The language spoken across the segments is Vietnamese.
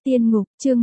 Tiên ngục, chương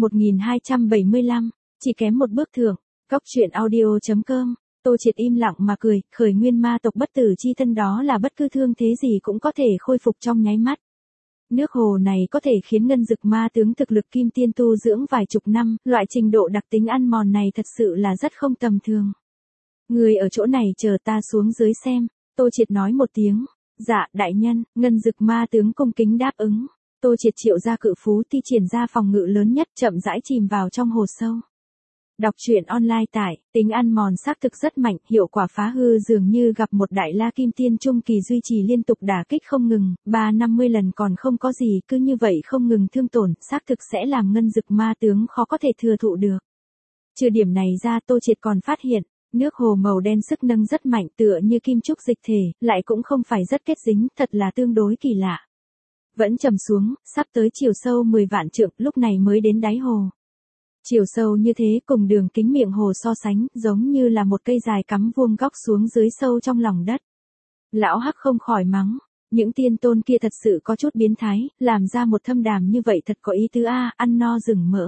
1275, chỉ kém một bước thưởng. Góc truyện audio.com. Tô Triệt im lặng mà cười, khởi nguyên ma tộc bất tử chi thân đó là bất cứ thương thế gì cũng có thể khôi phục trong nháy mắt. Nước hồ này có thể khiến ngân dực ma tướng thực lực kim tiên tu dưỡng vài chục năm, loại trình độ đặc tính ăn mòn này thật sự là rất không tầm thường. Người ở chỗ này chờ ta xuống dưới xem, Tô Triệt nói một tiếng. Dạ, đại nhân, ngân dực ma tướng cung kính đáp ứng. Tô Triệt triệu ra cự phú thi triển ra phòng ngự lớn nhất, chậm rãi chìm vào trong hồ sâu. Đọc truyện online tại, tính ăn mòn xác thực rất mạnh, hiệu quả phá hư dường như gặp một đại la kim tiên trung kỳ duy trì liên tục đả kích không ngừng, 3-50 lần còn không có gì, cứ như vậy không ngừng thương tổn, xác thực sẽ làm ngân dực ma tướng khó có thể thừa thụ được. Trừ điểm này ra, Tô Triệt còn phát hiện, nước hồ màu đen sức nâng rất mạnh, tựa như kim trúc dịch thể, lại cũng không phải rất kết dính, thật là tương đối kỳ lạ. Vẫn trầm xuống, sắp tới chiều sâu 10 vạn trượng, lúc này mới đến đáy hồ. Chiều sâu như thế cùng đường kính miệng hồ so sánh, giống như là một cây dài cắm vuông góc xuống dưới sâu trong lòng đất. Lão Hắc không khỏi mắng, những tiên tôn kia thật sự có chút biến thái, làm ra một thâm đàm như vậy thật có ý tứ a, ăn no rừng mỡ.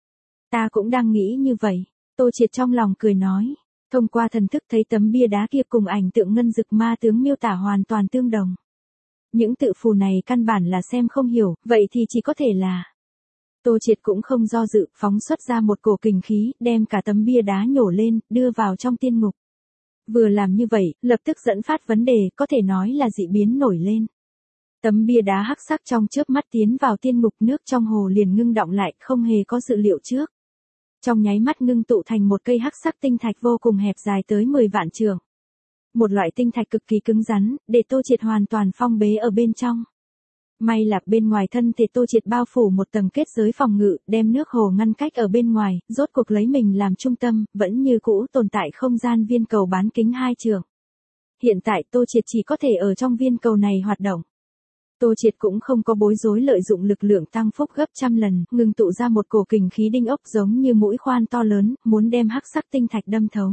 Ta cũng đang nghĩ như vậy, Tô Triệt trong lòng cười nói, thông qua thần thức thấy tấm bia đá kia cùng ảnh tượng ngân dực ma tướng miêu tả hoàn toàn tương đồng. Những tự phù này căn bản là xem không hiểu, vậy thì chỉ có thể là... Tô Triệt cũng không do dự, phóng xuất ra một cổ kình khí, đem cả tấm bia đá nhổ lên, đưa vào trong tiên ngục. Vừa làm như vậy, lập tức dẫn phát vấn đề, có thể nói là dị biến nổi lên. Tấm bia đá hắc sắc trong chớp mắt tiến vào tiên ngục, nước trong hồ liền ngưng đọng lại, không hề có dự liệu trước. Trong nháy mắt ngưng tụ thành một cây hắc sắc tinh thạch vô cùng hẹp dài tới 10 vạn trượng. Một loại tinh thạch cực kỳ cứng rắn, để Tô Triệt hoàn toàn phong bế ở bên trong. May là bên ngoài thân thể Tô Triệt bao phủ một tầng kết giới phòng ngự, đem nước hồ ngăn cách ở bên ngoài, rốt cuộc lấy mình làm trung tâm, vẫn như cũ tồn tại không gian viên cầu bán kính 2 trượng. Hiện tại Tô Triệt chỉ có thể ở trong viên cầu này hoạt động. Tô Triệt cũng không có bối rối, lợi dụng lực lượng tăng phúc gấp trăm lần, ngưng tụ ra một cổ kình khí đinh ốc giống như mũi khoan to lớn, muốn đem hắc sắc tinh thạch đâm thấu.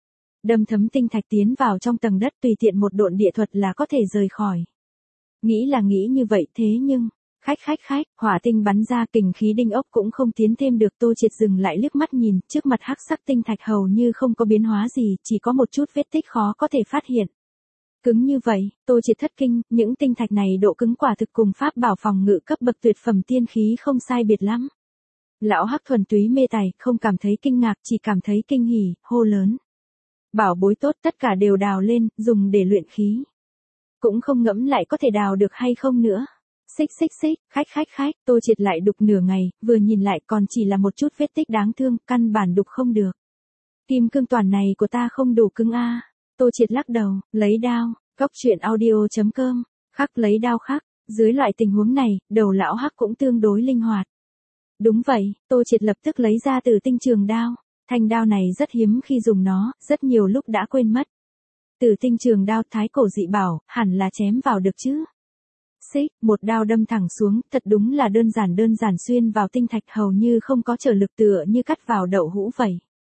Đâm thấm tinh thạch tiến vào trong tầng đất, tùy tiện một độn địa thuật là có thể rời khỏi. Nghĩ là nghĩ như vậy, thế nhưng, khách, hỏa tinh bắn ra, kình khí đinh ốc cũng không tiến thêm được. Tô Triệt dừng lại liếc mắt nhìn, trước mặt hắc sắc tinh thạch hầu như không có biến hóa gì, chỉ có một chút vết tích khó có thể phát hiện. Cứng như vậy, Tô Triệt thất kinh, những tinh thạch này độ cứng quả thực cùng pháp bảo phòng ngự cấp bậc tuyệt phẩm tiên khí không sai biệt lắm. Lão Hắc thuần túy mê tài, không cảm thấy kinh ngạc, chỉ cảm thấy kinh hỉ, hô lớn. Bảo bối tốt tất cả đều đào lên, dùng để luyện khí. Cũng không ngẫm lại có thể đào được hay không nữa. Xích, khách, Tô Triệt lại đục nửa ngày, vừa nhìn lại còn chỉ là một chút vết tích đáng thương, căn bản đục không được. Kim cương toàn này của ta không đủ cứng a. Tô Triệt lắc đầu, lấy đao, góc truyện audio.com, khắc lấy đao khắc, dưới loại tình huống này, đầu lão Hắc cũng tương đối linh hoạt. Đúng vậy, Tô Triệt lập tức lấy ra Tử Tinh trường đao, thanh đao này rất hiếm khi dùng nó, rất nhiều lúc đã quên mất. Tử Tinh trường đao thái cổ dị bảo, hẳn là chém vào được chứ. Xích, một đao đâm thẳng xuống, thật đúng là đơn giản xuyên vào tinh thạch, hầu như không có trở lực, tựa như cắt vào đậu hũ vậy.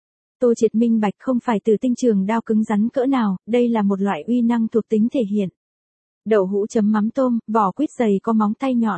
Tô Triệt minh bạch không phải Tử Tinh trường đao cứng rắn cỡ nào, đây là một loại uy năng thuộc tính thể hiện. Đậu hũ chấm mắm tôm, vỏ quýt dày có móng tay nhọn.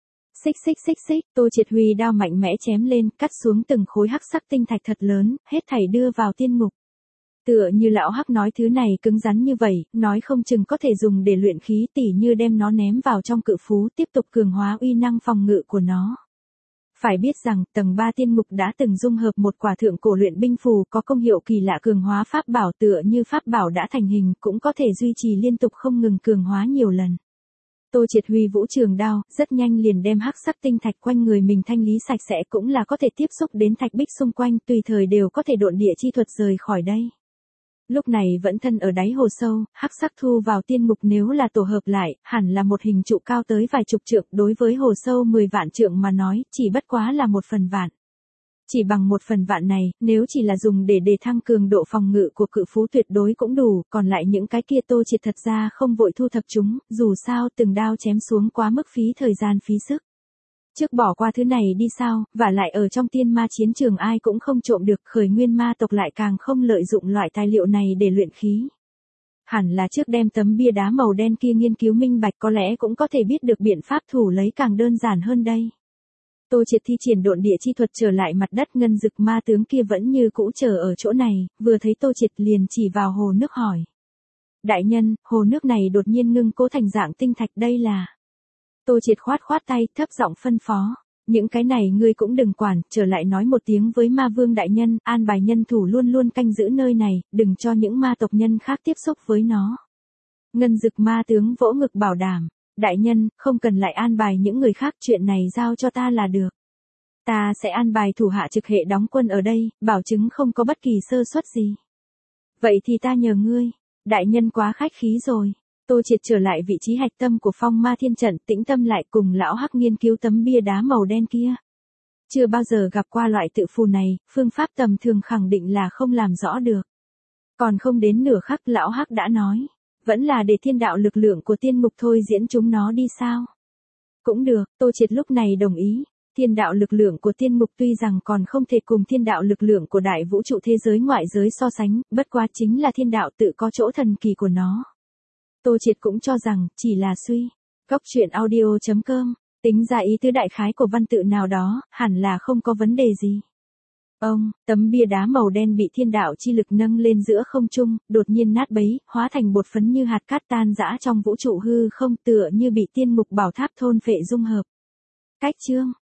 Xích, Tô Triệt huy đao mạnh mẽ chém lên, cắt xuống từng khối hắc sắc tinh thạch thật lớn, hết thảy đưa vào tiên ngục. Tựa như lão Hắc nói, thứ này cứng rắn như vậy, nói không chừng có thể dùng để luyện khí, tỉ như đem nó ném vào trong cự phú, tiếp tục cường hóa uy năng phòng ngự của nó. Phải biết rằng, tầng 3 tiên ngục đã từng dung hợp một quả thượng cổ luyện binh phù có công hiệu kỳ lạ cường hóa pháp bảo, tựa như pháp bảo đã thành hình, cũng có thể duy trì liên tục không ngừng cường hóa nhiều lần. Tô Triệt huy vũ trường đao, rất nhanh liền đem hắc sắc tinh thạch quanh người mình thanh lý sạch sẽ, cũng là có thể tiếp xúc đến thạch bích xung quanh, tùy thời đều có thể độn địa chi thuật rời khỏi đây. Lúc này vẫn thân ở đáy hồ sâu, hắc sắc thu vào tiên ngục nếu là tổ hợp lại, hẳn là một hình trụ cao tới vài chục trượng, đối với hồ sâu 10 vạn trượng mà nói, chỉ bất quá là 1/1000. Chỉ bằng 1/1000 này, nếu chỉ là dùng để thăng cường độ phòng ngự của cự phú tuyệt đối cũng đủ, còn lại những cái kia Tô Triệt thật ra không vội thu thập chúng, dù sao từng đao chém xuống quá mức phí thời gian phí sức. Trước bỏ qua thứ này đi sao, và lại ở trong tiên ma chiến trường ai cũng không trộm được, khởi nguyên ma tộc lại càng không lợi dụng loại tài liệu này để luyện khí. Hẳn là trước đem tấm bia đá màu đen kia nghiên cứu minh bạch, có lẽ cũng có thể biết được biện pháp thủ lấy càng đơn giản hơn đây. Tô Triệt thi triển độn địa chi thuật trở lại mặt đất, ngân dực ma tướng kia vẫn như cũ chờ ở chỗ này, vừa thấy Tô Triệt liền chỉ vào hồ nước hỏi. Đại nhân, hồ nước này đột nhiên ngưng cố thành dạng tinh thạch, đây là... Tô Triệt khoát khoát tay, thấp giọng phân phó. Những cái này ngươi cũng đừng quản, trở lại nói một tiếng với ma vương đại nhân, an bài nhân thủ luôn luôn canh giữ nơi này, đừng cho những ma tộc nhân khác tiếp xúc với nó. Ngân dực ma tướng vỗ ngực bảo đảm. Đại nhân, không cần lại an bài những người khác, chuyện này giao cho ta là được. Ta sẽ an bài thủ hạ trực hệ đóng quân ở đây, bảo chứng không có bất kỳ sơ suất gì. Vậy thì ta nhờ ngươi. Đại nhân quá khách khí rồi. Tô Triệt trở lại vị trí hạch tâm của phong ma thiên trận, tĩnh tâm lại cùng lão hắc nghiên cứu tấm bia đá màu đen kia. Chưa bao giờ gặp qua loại tự phù này, phương pháp tầm thường khẳng định là không làm rõ được. Còn không đến nửa khắc lão hắc đã nói. Vẫn là để thiên đạo lực lượng của tiên mục thôi diễn chúng nó đi sao? Cũng được, Tô Triệt lúc này đồng ý. Thiên đạo lực lượng của tiên mục tuy rằng còn không thể cùng thiên đạo lực lượng của đại vũ trụ thế giới ngoại giới so sánh, bất quá chính là thiên đạo tự có chỗ thần kỳ của nó. Tô Triệt cũng cho rằng, chỉ là suy. Góc truyện audio.com, tính ra ý tứ đại khái của văn tự nào đó, hẳn là không có vấn đề gì. Tấm bia đá màu đen bị thiên đạo chi lực nâng lên giữa không trung, đột nhiên nát bấy, hóa thành bột phấn như hạt cát tan rã trong vũ trụ hư không, tựa như bị tiên mục bảo tháp thôn phệ dung hợp. Cách chương